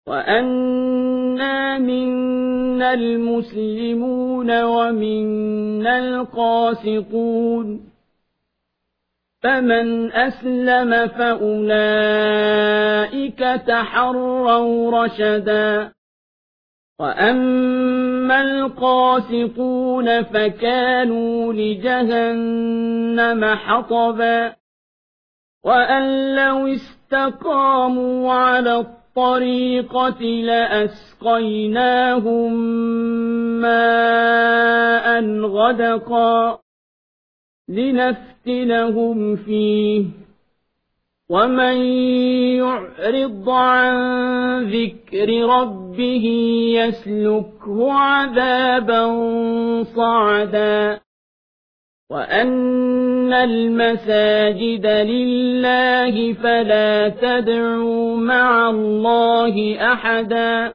وأنا منا المسلمون ومنا القاسطون فمن أسلم فأولئك تحروا رشدا وأما القاسطون فكانوا لجهنم حطبا وأن لو استقاموا على الطريقة لأسقيناهم ماء غدقا لنفتنهم فيه ومن يعرض عن ذكر ربه يسلكه عذابا صعدا وأن المساجد لله فلا تدعوا مع الله أحدا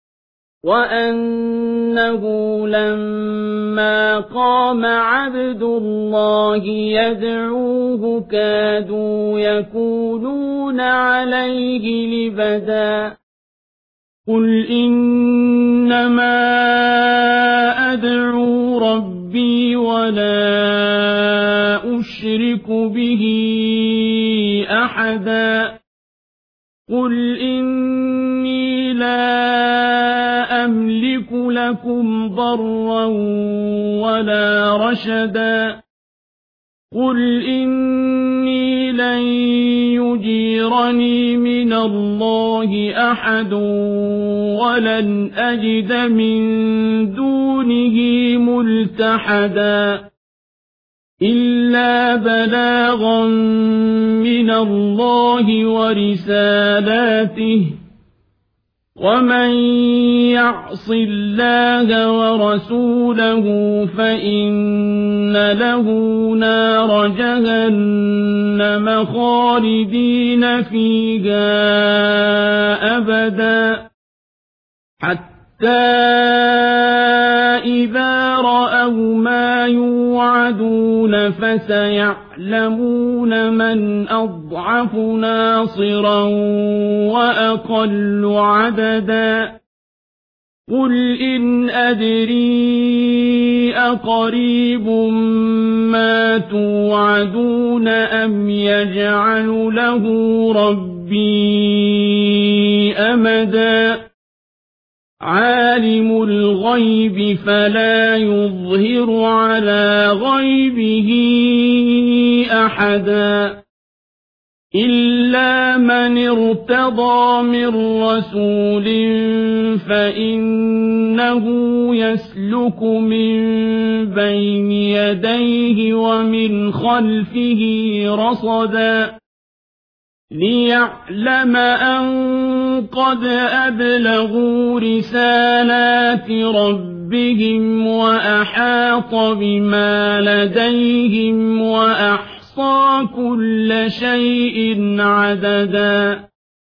وأنه لما قام عبد الله يدعوه كادوا يكونون عليه لبدا قل إنما أدعو ربي ولا أشرك به أحدا قل إني لا أملك لكم ضرا ولا رشدا قل إني لن يجيرني من الله أحد ولن أجد من دونه ملتحدا إلا بلاغا من الله ورسالاته ومن يعص الله ورسوله فإن له نار جهنم خالدين فيها أبدا حتى إذا رأوا ما يوعدون فسيعلمون من أضعف ناصرا وأقل عددا قل إن أدري أقريب ما توعدون أم يجعل له ربي أمدا عالم الغيب فلا يظهر على غيبه أحدا إلا من ارتضى من رسول فإنه يسلك من بين يديه ومن خلفه رصدا ليعلم أن قد أبلغوا رسالات ربهم وأحاط بما لديهم وأحصى كل شيء عددا